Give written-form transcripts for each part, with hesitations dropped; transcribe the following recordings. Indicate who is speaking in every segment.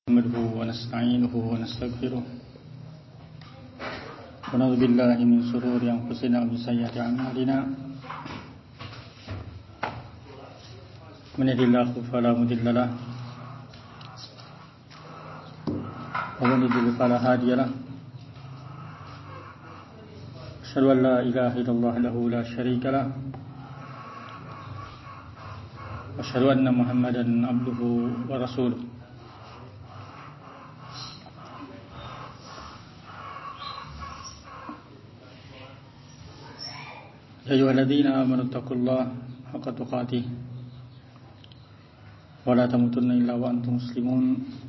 Speaker 1: نحمده ونستعينه ونستغفره ونعوذ بالله من شرور أنفسنا ومن سيئات أعمالنا من يهده الله فلا مضل له ومن يضلل فلا هادي له أشهد أن لا إله إلا الله له لا شريك له أشهد أن محمدا عبده ورسوله يا أيها الذين آمنوا اتقوا الله حق تقاته ولا تموتن إلا وأنتم مسلمون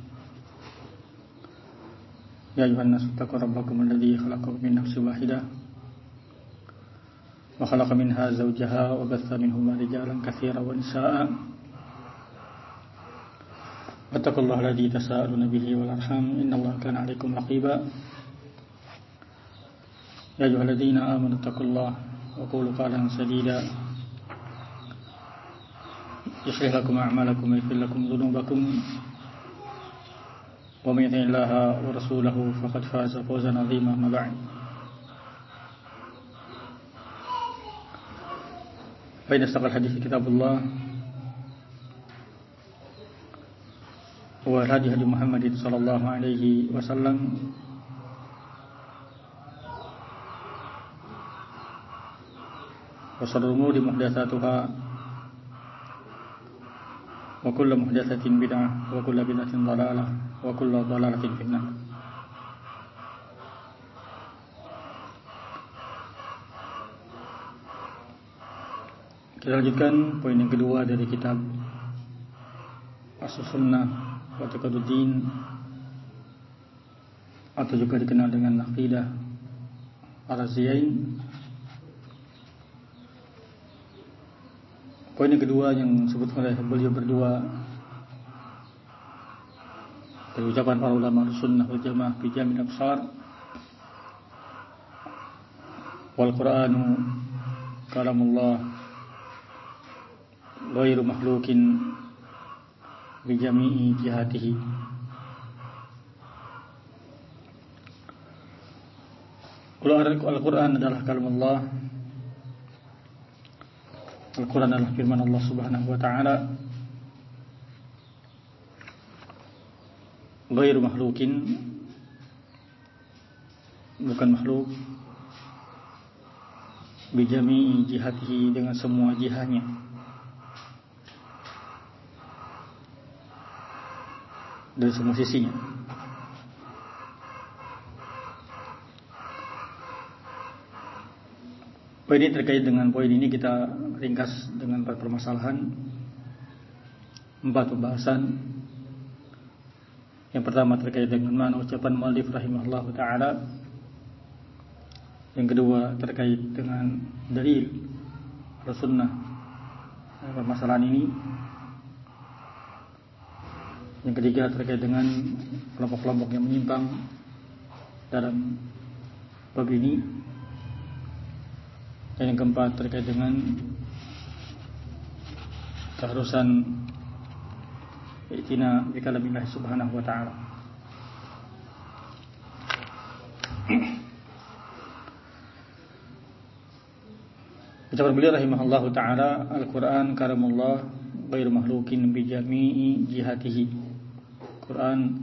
Speaker 1: يا أيها الناس اتقوا ربكم الذي خلقكم من نفس واحدة وخلق منها زوجها وبث منهما رجالا كثيرا ونساء واتقوا الله الذي تساءلون به والأرحام إن الله كان عليكم رقيبا يا أيها الذين آمنوا اتقوا الله وقولوا قولا سديدا يصلح لكم أعمالكم ويغفر لكم ذنوبكم ومن يطع الله ورسوله فقد فاز فوزا عظيما. أما بعد فإن أصدق الحديث كتاب الله وهدي هدي محمد صلى الله عليه وسلم وشر الأمور محدثاتها وكل محدثة بدعة وكل بدعة ضلالة وكل ضلالة في النار. Kita lanjutkan poin yang kedua dari kitab As-Sunnah wa Taqaduddin atau juga dikenal dengan Aqidah Ar-Raziyain. Poin yang kedua yang disebutkan oleh beliau berdua dari ucapan para ulama sunnah wal jamaah fi jami' al-absar wal Qur'anu kalamullah ghairu makhluqin bi jami'i jihatihi. Al-Qur'an adalah kalamullah. Al-Quran adalah firman Allah Subhanahu wa ta'ala, ghairu makhluqin, bukan makhluk, bijami'i jihatihi, dengan semua jihahnya, dari semua sisinya. Poin ini terkait dengan poin ini kita ringkas dengan 4 permasalahan, 4 pembahasan. Yang pertama terkait dengan mana ucapan muallif rahimahullah ta'ala. Yang kedua terkait dengan dalil Rasulullah permasalahan ini. Yang ketiga terkait dengan kelompok-kelompok yang menyimpang dalam bab ini. Dan yang keempat terkait dengan keharusan i'tina bi kalamillah subhanahu wa ta'ala. Ucapan beliau rahimahullahu ta'ala, Al-Quran karamullah ghairu makhluqin bi jami'i jihatihi. Quran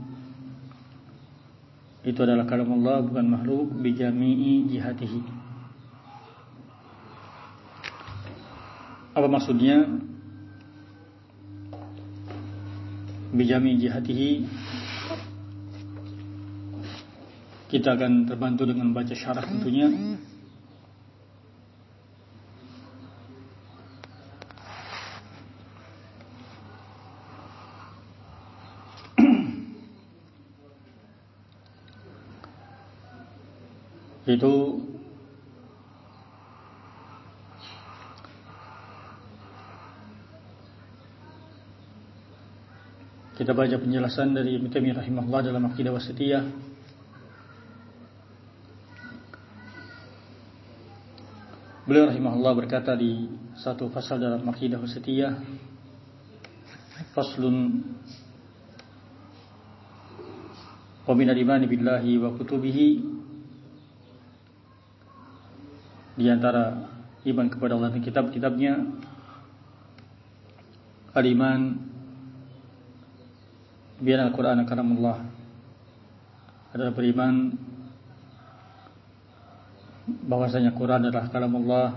Speaker 1: itu adalah kalamullah, bukan makhluk, bi jami'i jihatihi. Apa maksudnya? Bijami jihatihi, kita akan terbantu dengan baca syarah tentunya. Itu kita baca penjelasan dari Ibnu Taimiyah rahimahullah dalam Aqidah Wasithiyah. Beliau rahimahullah berkata di satu pasal dalam Aqidah Wasithiyah, faslun wa minal imani billahi wa kutubihi, di antara iman kepada Allah dan kitab-kitabnya, al-iman bi anna al-Qur'ana kalamullah, adalah beriman bahwasanya Quran adalah kalamullah,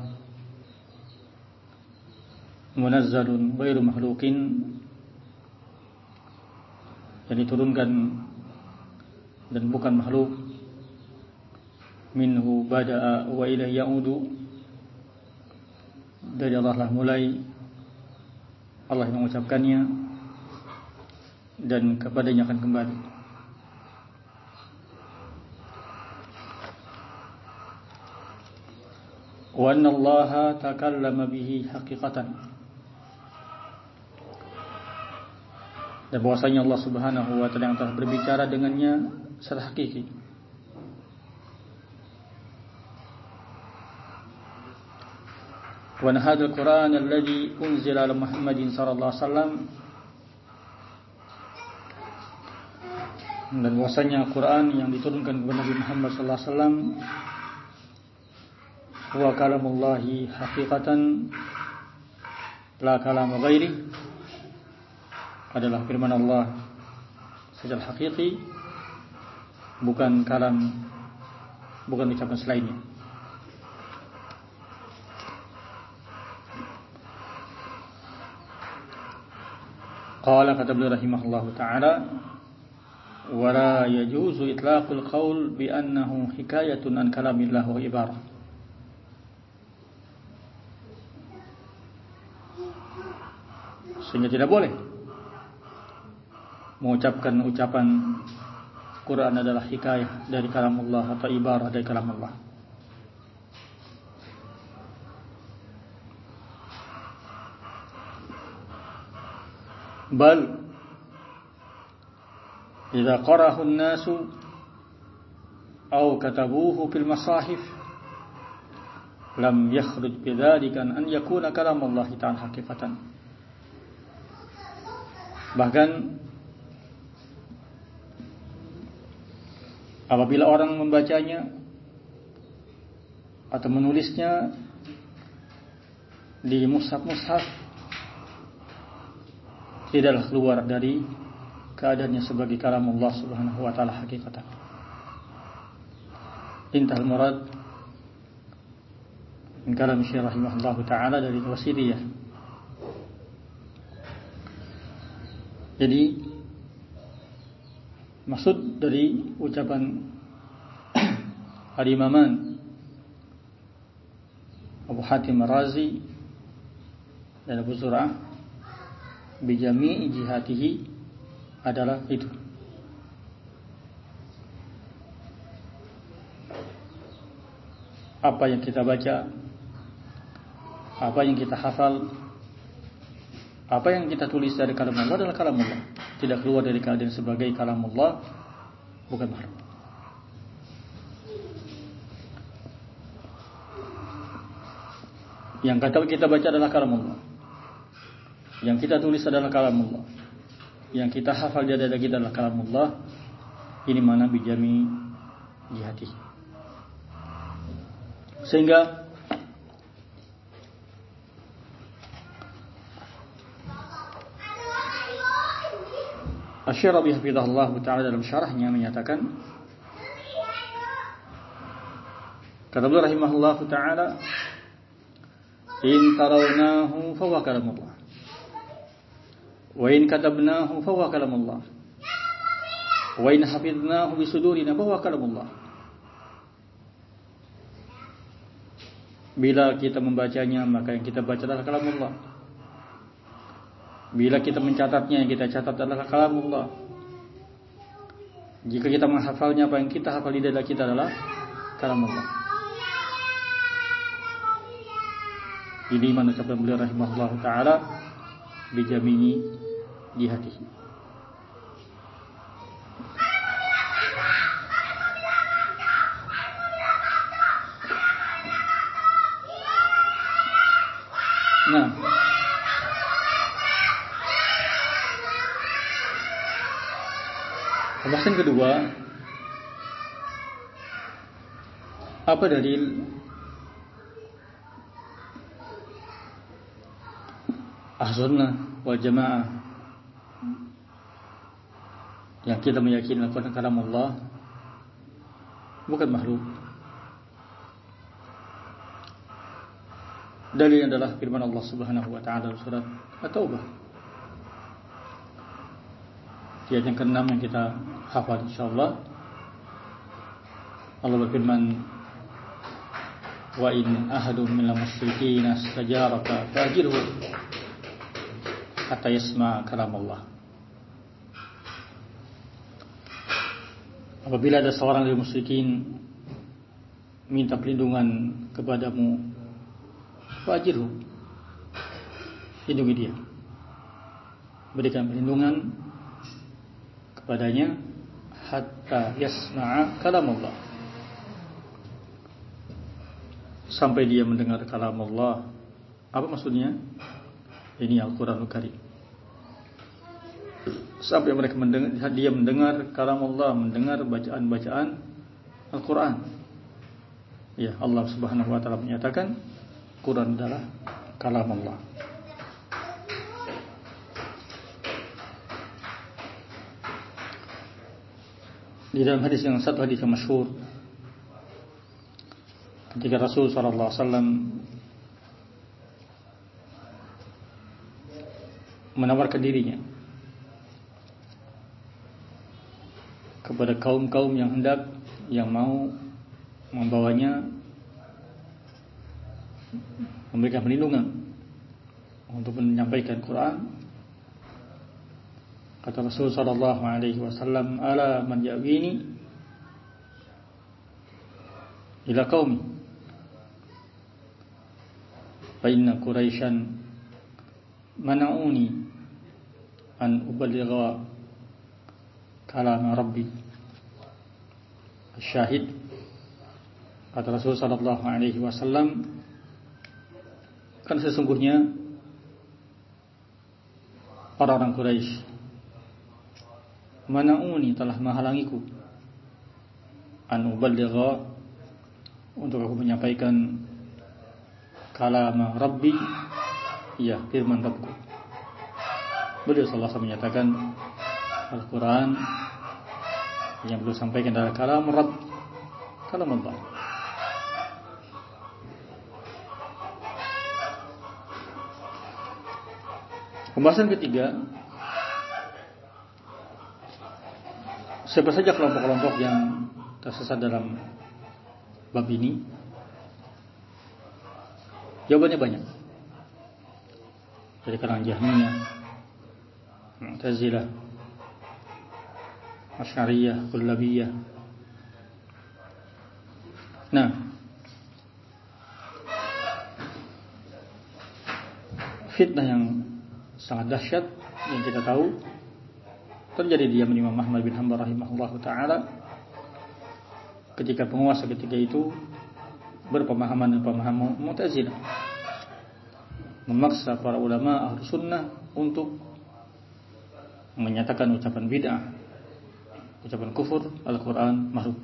Speaker 1: munazzalun ghairu makhluqin, yang diturunkan dan bukan makhluk, minhu bada'a wa ilaihi ya'udu, dari Allah lah mulai, Allah yang mengucapkannya dan kepadanya akan kembali. Wa anna Allah takallama bihi haqiqatan, dan bahwasanya Allah Subhanahu wa taala yang telah berbicara dengannya secara hakiki. Wa hadzal Qur'an alladhi unzila ala Muhammadin sallallahu alaihi wasallam, dan bahwasanya Quran yang diturunkan kepada Nabi Muhammad sallallahu alaihi wasallam huwa kalamullahi haqiqatan la kalam ghairi, adalah firman Allah secara hakiki, bukan kalam, bukan ucapan selainnya. Qala kata beliau rahimahullahu ta'ala, wa la yajuzu itlaqul qaul bi annahu hikayatun an kalamillah wa ibarah. Sehingga tidak boleh mengucapkan ucapan Quran adalah hikayah dari kalamullah atau ibarah dari kalamullah. Bal idza qara'ahu an-nasu aw katabuhu fil masahif lam yakhruj bidzalika an yakuna kalamullah ta'ala haqiqatan. Bahkan apabila orang membacanya atau menulisnya di mushaf-mushaf, tidaklah keluar dari keadaannya sebagai kalamullah Subhanahu wa taala hakikatan. Intahal murad min kalam Syekh rahimahullahu taala dari Wasidiyah. Jadi maksud dari ucapan Al-Imaman Abu Hatim Ar-Razi dan Abu Zur'ah bijami'i jihatihi adalah itu. Apa yang kita baca, apa yang kita hafal, apa yang kita tulis dari kalamullah adalah kalamullah, tidak keluar dari keadaan sebagai kalamullah, bukan makhluk. Yang kata kita baca adalah kalamullah, yang kita tulis adalah kalamullah, yang kita hafal di dada kita adalah kalamullah. Ini mana bijami jihati. Sehingga Asy-Syarabi hafizahullah ta'ala dalam syarahnya menyatakan, kata beliau rahimahullah ta'ala, in tarawnahu fahuwa kalamullah, wa in katabnahu fahuwa kalamullah, wa in hafidnahu bisudurina fahuwa kalamullah. Bila kita membacanya, maka yang kita baca adalah kalamullah. Bila kita mencatatnya, yang kita catat adalah kalamullah. Jika kita menghafalnya, apa yang kita hafal di dada kita adalah kalamullah. Ini mana ucapan beliau rahimahullah ta'ala bijami'i jihatihi. Nah, pembahasan kedua Apa dalil Ahlusunnah wal Jamaah yang kita meyakini Al-Quran kalam Allah, bukan makhluk? Dalilnya adalah firman Allah Subhanahu wa taala dalam surat At-Taubah. Ayat yang ke-6 yang kita hafal insyaallah. Allah berfirman, "Wa in ahadun minal musyrikin istajaraka fa'jirhu hatta yasma' kalam Allah." Apabila ada seorang dari musyrikin minta perlindungan kepadamu, fa'jirhu, lindungi dia, berikan perlindungan kepadanya hatta yasma'a kalam Allah, sampai dia mendengar kalam Allah. Apa maksudnya? Ini Al-Quranul Karim. Sampai mereka mendengar, dia mendengar kalam Allah, mendengar bacaan-bacaan Al-Quran. Ya, Allah Subhanahu wa taala menyatakan Quran adalah kalam Allah. Di dalam hadis yang satu, hadis yang masyhur, ketika Rasul sallallahu alaihi wasallam menawarkan dirinya kepada kaum-kaum yang hendak, yang mau membawanya, memberikan perlindungan untuk menyampaikan Quran, kata Rasul sallallahu alaihi wasallam, "Ala man ya'wini ila qaumi fa inna Quraisyan mana'uni an uballigha kalam Rabbi." Syahid, kata Rasul sallallahu alaihi wasallam, kan sesungguhnya orang-orang Quraisy mana'uni, telah menghalangiku, an uballigha, untuk aku menyampaikan kalam Rabbi, ya, firman Rabbku. Beliau sallallahu alaihi wasallam menyatakan Al-Quran yang beliau sampaikan adalah kalam Rabb, kalam Allah. Pembahasan ketiga, siapa saja kelompok-kelompok yang tersesat dalam bab ini? Jawabannya banyak. Dari kalangan Jahmiyah, Mu'tazilah, Asy'ariyah, Kullabiyah. Nah, fitnah yang sangat dahsyat yang kita tahu terjadi di zaman Imam Ahmad bin Hanbal rahimahullahu taala, ketika penguasa ketika itu berpemahaman dengan pemahaman Mu'tazilah, memaksa para ulama Ahlus Sunnah untuk menyatakan ucapan bid'ah, ucapan kufur Al-Quran makhluk.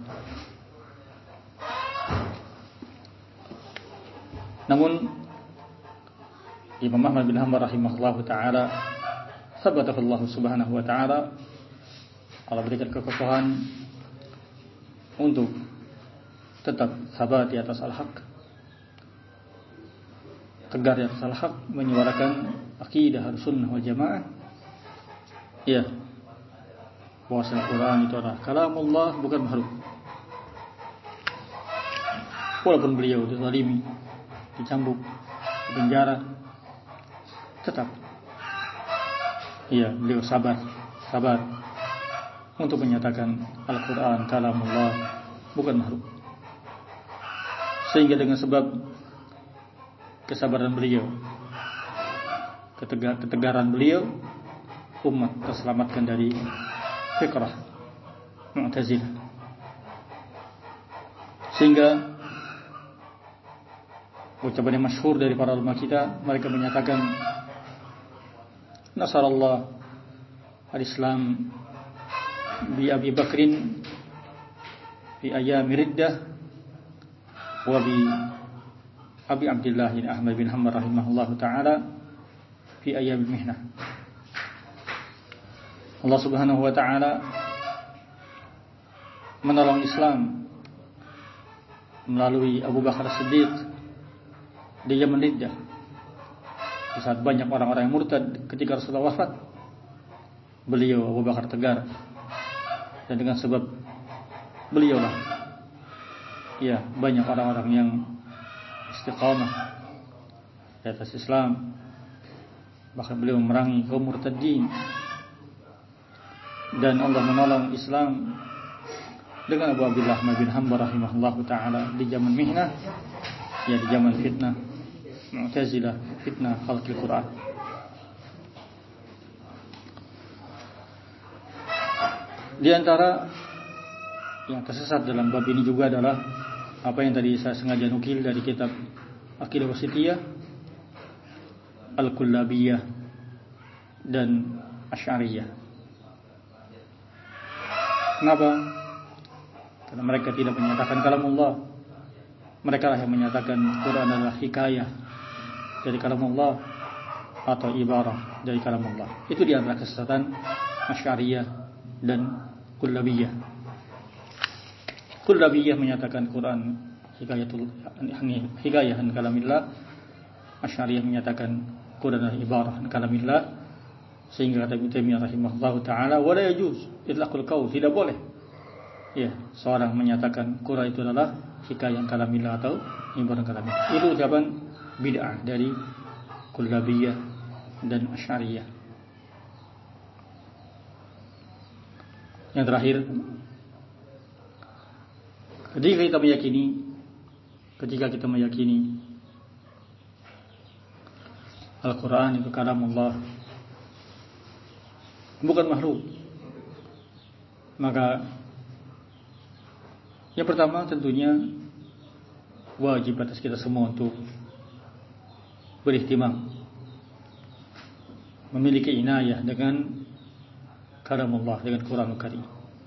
Speaker 1: Namun Imam Ahmad bin Hanbal rahimahullahu taala, sabatahu Allah Subhanahu wa taala, Allah berikan kekokohan untuk tetap sabar di atas al-haq, tegar di atas al-haq, menyuarakan akidah Ahlussunnah wal Jamaah, ya, bahwa Al-Quran itu adalah kalamullah, bukan makhluk. Walaupun beliau dizalimi, dicambuk, dipenjara, tetap, ya, beliau sabar untuk menyatakan Al-Quran kalamullah, bukan makhluk. Sehingga dengan sebab kesabaran beliau, ketegaran beliau, umat terselamatkan dari fikrah Mu'tazilah. Sehingga ucapan yang masyhur dari para ulama kita, mereka menyatakan Nasarallah al-Islam bi Abi Bakrin fi ayami riddah wa bi Abi Abdullah Ahmad bin Hanbal rahimahullahu taala fi ayyam mihnah. Allah Subhanahu wa taala menolong Islam melalui Abu Bakar Siddiq di zaman Riddah. Di saat banyak orang-orang yang murtad ketika Rasulullah wafat, beliau Abu Bakar tegar, dan dengan sebab beliaulah ya banyak orang-orang yang istiqamah di atas Islam. Bahkan beliau memerangi kaum murtadin, dan Allah menolong Islam dengan Abu Abdullah Ahmad bin Hanbal rahimahullahu taala di zaman mihnah, ya di zaman fitnah Mu'tazilah, fitnah khalqil Quran. Di antara yang tersesat dalam bab ini juga adalah apa yang tadi saya sengaja nukil dari kitab Aqidah Wasithiyah, Al-Kullabiyah dan Asy'ariyah. Kenapa? Karena mereka tidak menyatakan kalamullah. Mereka lah yang menyatakan Quran adalah hikayah dari kalamullah atau ibarah dari kalamullah. Itu di antara kesesatan Asy'ariyah dan Kullabiyah. Kullabiyah menyatakan Quran hikayahan kalamillah. Asy'ariyah menyatakan Quran adalah ibarah kalamillah. Sehingga kata Ibnu Taimiyah rahimahullahu taala, wala yajuz itlaqul qaul, tidak boleh ya seorang menyatakan Quran itu adalah hikayah kalamillah atau ibarah kalamillah. Itu ucapan bid'ah dari Kullabiyah dan Asy'ariyah. Yang terakhir, ketika kita meyakini Al-Quran itu kalamullah, bukan makhluk, maka yang pertama tentunya wajib atas kita semua untuk berihtimam, memiliki inayah dengan kalamullah, dengan Quranul Karim.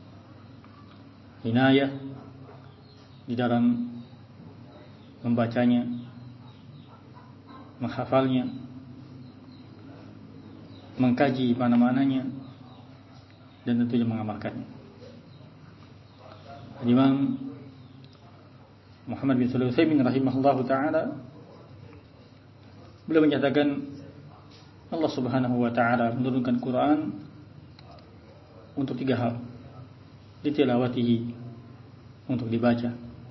Speaker 1: Inayah di dalam membacanya, menghafalnya, mengkaji mana-mananya, dan tentunya mengamalkannya. Imam Muhammad bin Shalih Al-Utsaimin rahimahullahu taala beliau menyatakan Allah Subhanahu wa taala menurunkan Quran untuk 3 hal. Ditilawatihi, untuk dibaca,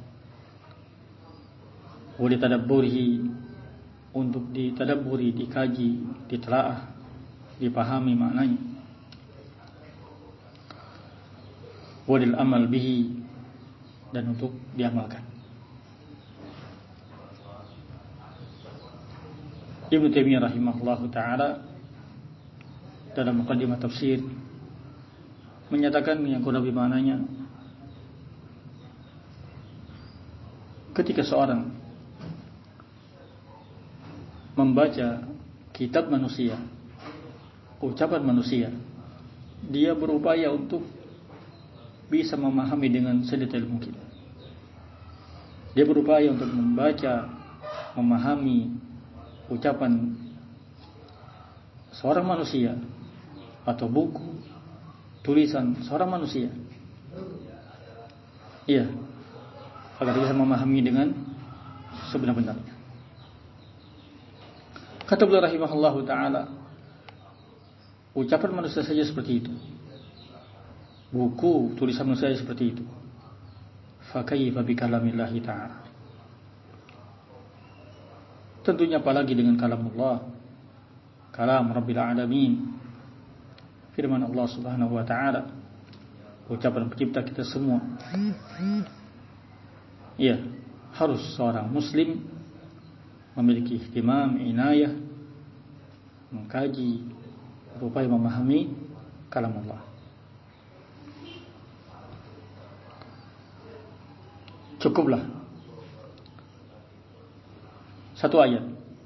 Speaker 1: wa litadabburihi, untuk ditadabburi, dikaji, ditelaah, dipahami maknanya, wa lil amal bihi, dan untuk diamalkan. Ibnu Taimiyah rahimahullahu taala dalam muqaddimah tafsir menyatakan yang kurang lebih maknanya, ketika seorang membaca kitab manusia, ucapan manusia, dia berupaya untuk bisa memahami dengan sedetail mungkin. Dia berupaya untuk membaca, memahami ucapan seorang manusia atau buku, tulisan seorang manusia, iya, agar bisa memahami dengan sebenar-benarnya. Kata beliau rahimahullahu ta'ala, ucapan manusia saja seperti itu, buku, tulisan manusia saja seperti itu, fakaifa bikalamillahi ta'ala. Tentunya apalagi dengan kalamullah, kalam Rabbil Alamin, firman Allah Subhanahu wa ta'ala, ucapan pencipta kita semua. Ya, harus seorang muslim memiliki ihtimam, inayah, mengkaji, berupaya memahami kalamullah. Cukuplah satu ayat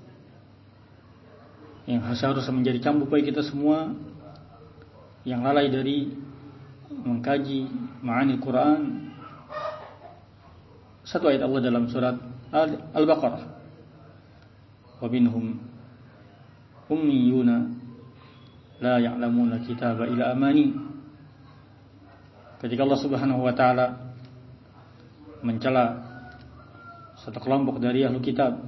Speaker 1: yang seharusnya menjadi cambuk bagi kita semua yang lalai dari mengkaji ma'ani Quran. satu ayat Allah dalam surat Al-Baqarah. Wa minhum ummiyuna la ya'lamuna kitaba ila amani. Ketika Allah Subhanahu wa taala mencela satu kelompok dari ahlu kitab,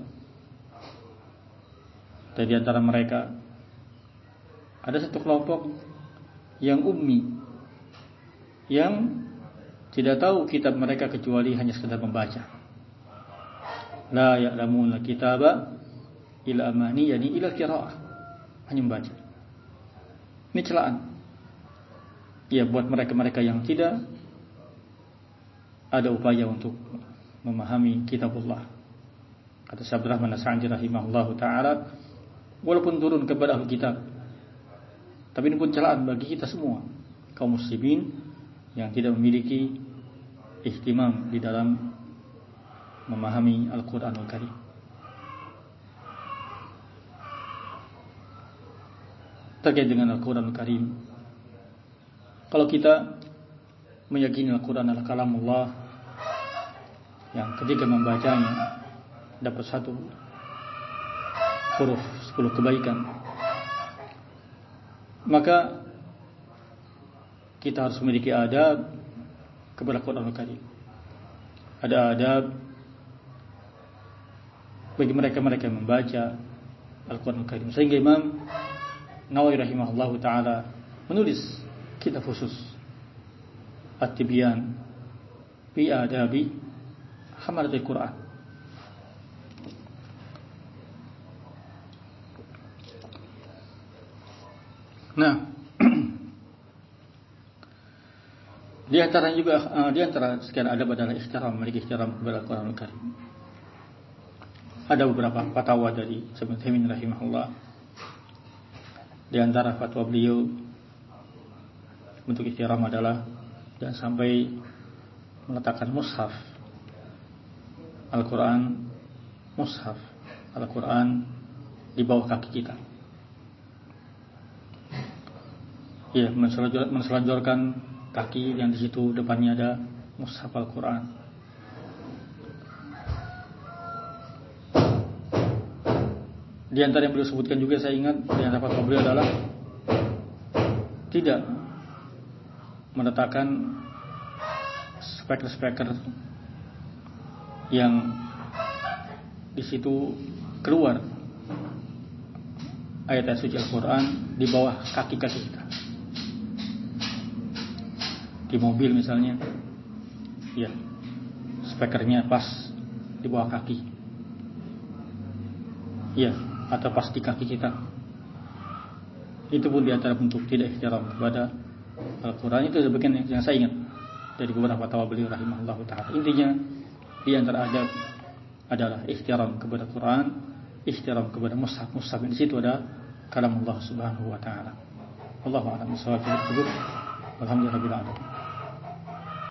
Speaker 1: dan di antara mereka ada satu kelompok yang ummi, yang tidak tahu kitab mereka kecuali hanya sekedar membaca. La ya'lamuna kitaba ila amani, yani ila qiraah, hanya membaca. Ini celaan ya buat mereka-mereka yang tidak ada upaya untuk memahami kitabullah. Kata Syekh Abdul Rahman As-Sa'di rahimahullahu taala, walaupun turun kepada ahli kitab, tapi ini pun celaan bagi kita semua kaum muslimin yang tidak memiliki ihtimam di dalam memahami Al-Qur'anul Karim. Terkait dengan Al-Qur'anul Karim, kalau kita meyakini Al-Qur'an adalah kalamullah yang ketika membacanya dapat satu huruf 10 kebaikan, maka kita harus memiliki adab kepada Al-Qur'anul Karim. Ada adab bagi mereka-mereka yang membaca Al-Qur'anul Karim. Sehingga Imam Nawawi rahimahullahu taala menulis kitab khusus At-Tibyan fi Adabi Hamalatul Quran. Nah, di antara sekian adab adalah ihtiram, memiliki ihtiram kepada Al-Qur'anul Karim. Ada beberapa fatwa dari Ibnu Taimiyah rahimahullah. Di antara fatwa beliau untuk ihtiram adalah jangan sampai meletakkan mushaf Al-Quran, mushaf Al-Quran di bawah kaki kita. Ya, menselonjorkan kaki yang di situ depannya ada mushaf Al-Quran. Di antara yang beliau sebutkan juga, saya ingat di antara fatwa beliau adalah tidak meletakkan speaker yang di situ keluar ayat-ayat suci Al-Quran di bawah kaki-kaki kita. Di mobil misalnya, ya, speakernya pas di bawah kaki, ya, atau pas di kaki kita. Itu pun di antara bentuk tidak ihtiram kepada Al-Quran. Itu sebagian yang saya ingat dari beberapa fatwa beliau rahimahullahu taala. Intinya di antara adab adalah ihtiram kepada Quran, ihtiram kepada mushaf yang di situ ada kalam Allah Subhanahu wa taala. Allahu a'lam bishawab. Alhamdulillahirabbil alamin.